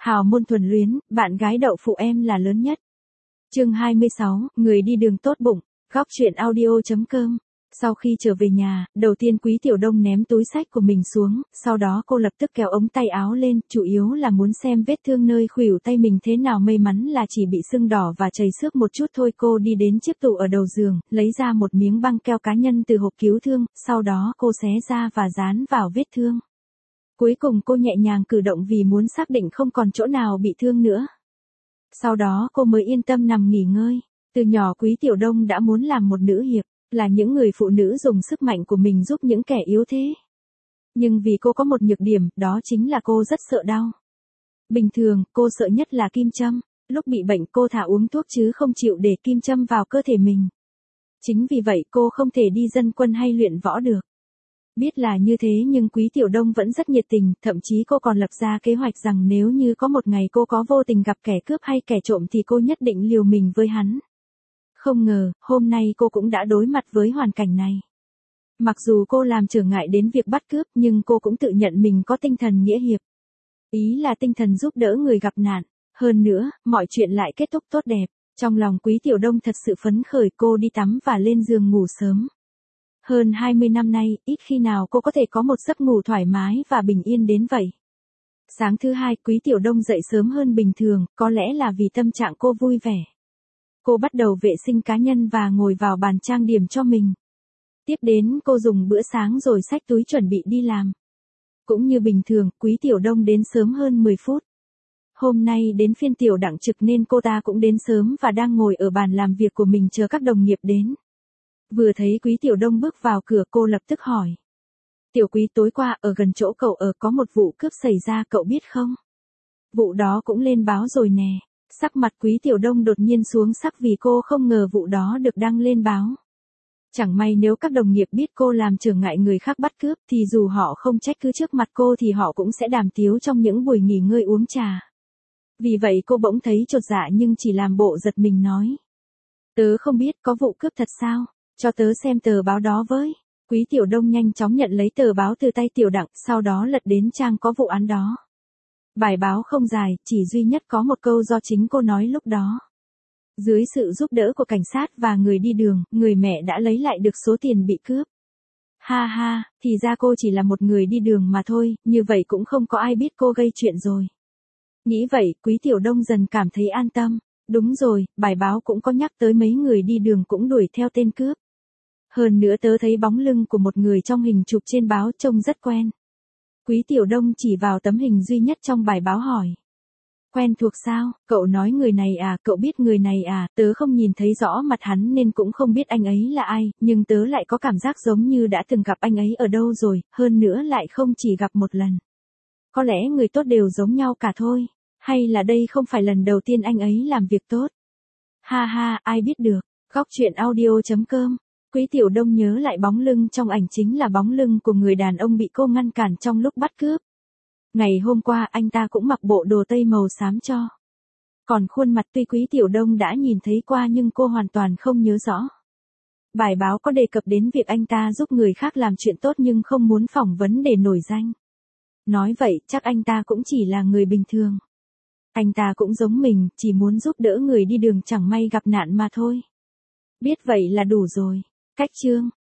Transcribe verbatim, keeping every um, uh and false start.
Hào môn thuần luyến, bạn gái đậu phụ em là lớn nhất. Chương hai mươi sáu, người đi đường tốt bụng, góc truyện audio.com. Sau khi trở về nhà, đầu tiên Quý Tiểu Đông ném túi xách của mình xuống, sau đó cô lập tức kéo ống tay áo lên, chủ yếu là muốn xem vết thương nơi khuỷu tay mình thế nào, may mắn là chỉ bị sưng đỏ và chảy xước một chút thôi. Cô đi đến chiếc tủ ở đầu giường, lấy ra một miếng băng keo cá nhân từ hộp cứu thương, sau đó cô xé ra và dán vào vết thương. Cuối cùng cô nhẹ nhàng cử động vì muốn xác định không còn chỗ nào bị thương nữa. Sau đó cô mới yên tâm nằm nghỉ ngơi. Từ nhỏ Quý Tiểu Đông đã muốn làm một nữ hiệp, là những người phụ nữ dùng sức mạnh của mình giúp những kẻ yếu thế. Nhưng vì cô có một nhược điểm, đó chính là cô rất sợ đau. Bình thường, cô sợ nhất là kim châm. Lúc bị bệnh cô thà uống thuốc chứ không chịu để kim châm vào cơ thể mình. Chính vì vậy cô không thể đi dân quân hay luyện võ được. Biết là như thế nhưng Quý Tiểu Đông vẫn rất nhiệt tình, thậm chí cô còn lập ra kế hoạch rằng nếu như có một ngày cô có vô tình gặp kẻ cướp hay kẻ trộm thì cô nhất định liều mình với hắn. Không ngờ, hôm nay cô cũng đã đối mặt với hoàn cảnh này. Mặc dù cô làm trở ngại đến việc bắt cướp nhưng cô cũng tự nhận mình có tinh thần nghĩa hiệp. Ý là tinh thần giúp đỡ người gặp nạn. Hơn nữa, mọi chuyện lại kết thúc tốt đẹp. Trong lòng Quý Tiểu Đông thật sự phấn khởi, cô đi tắm và lên giường ngủ sớm. Hơn hai mươi năm nay, ít khi nào cô có thể có một giấc ngủ thoải mái và bình yên đến vậy. Sáng thứ hai, Quý Tiểu Đông dậy sớm hơn bình thường, có lẽ là vì tâm trạng cô vui vẻ. Cô bắt đầu vệ sinh cá nhân và ngồi vào bàn trang điểm cho mình. Tiếp đến cô dùng bữa sáng rồi xách túi chuẩn bị đi làm. Cũng như bình thường, Quý Tiểu Đông đến sớm hơn mười phút. Hôm nay đến phiên Tiểu Đặng trực nên cô ta cũng đến sớm và đang ngồi ở bàn làm việc của mình chờ các đồng nghiệp đến. Vừa thấy Quý Tiểu Đông bước vào cửa cô lập tức hỏi. Tiểu Quý, tối qua ở gần chỗ cậu ở có một vụ cướp xảy ra, cậu biết không? Vụ đó cũng lên báo rồi nè. Sắc mặt Quý Tiểu Đông đột nhiên xuống sắc vì cô không ngờ vụ đó được đăng lên báo. Chẳng may nếu các đồng nghiệp biết cô làm trở ngại người khác bắt cướp thì dù họ không trách cứ trước mặt cô thì họ cũng sẽ đàm tiếu trong những buổi nghỉ ngơi uống trà. Vì vậy cô bỗng thấy chột dạ nhưng chỉ làm bộ giật mình nói. Tớ không biết, có vụ cướp thật sao? Cho tớ xem tờ báo đó với. Quý Tiểu Đông nhanh chóng nhận lấy tờ báo từ tay Tiểu Đặng, sau đó lật đến trang có vụ án đó. Bài báo không dài, chỉ duy nhất có một câu do chính cô nói lúc đó. Dưới sự giúp đỡ của cảnh sát và người đi đường, người mẹ đã lấy lại được số tiền bị cướp. Ha ha, thì ra cô chỉ là một người đi đường mà thôi, như vậy cũng không có ai biết cô gây chuyện rồi. Nghĩ vậy, Quý Tiểu Đông dần cảm thấy an tâm. Đúng rồi, bài báo cũng có nhắc tới mấy người đi đường cũng đuổi theo tên cướp. Hơn nữa tớ thấy bóng lưng của một người trong hình chụp trên báo trông rất quen. Quý Tiểu Đông chỉ vào tấm hình duy nhất trong bài báo hỏi. Quen thuộc sao? Cậu nói người này à, cậu biết người này à, tớ không nhìn thấy rõ mặt hắn nên cũng không biết anh ấy là ai, nhưng tớ lại có cảm giác giống như đã từng gặp anh ấy ở đâu rồi, hơn nữa lại không chỉ gặp một lần. Có lẽ người tốt đều giống nhau cả thôi, hay là đây không phải lần đầu tiên anh ấy làm việc tốt? Ha ha, ai biết được, góc truyện audio.com. Quý Tiểu Đông nhớ lại bóng lưng trong ảnh chính là bóng lưng của người đàn ông bị cô ngăn cản trong lúc bắt cướp. Ngày hôm qua anh ta cũng mặc bộ đồ tây màu xám cho. Còn khuôn mặt tuy Quý Tiểu Đông đã nhìn thấy qua nhưng cô hoàn toàn không nhớ rõ. Bài báo có đề cập đến việc anh ta giúp người khác làm chuyện tốt nhưng không muốn phỏng vấn để nổi danh. Nói vậy chắc anh ta cũng chỉ là người bình thường. Anh ta cũng giống mình, chỉ muốn giúp đỡ người đi đường chẳng may gặp nạn mà thôi. Biết vậy là đủ rồi. Cách chương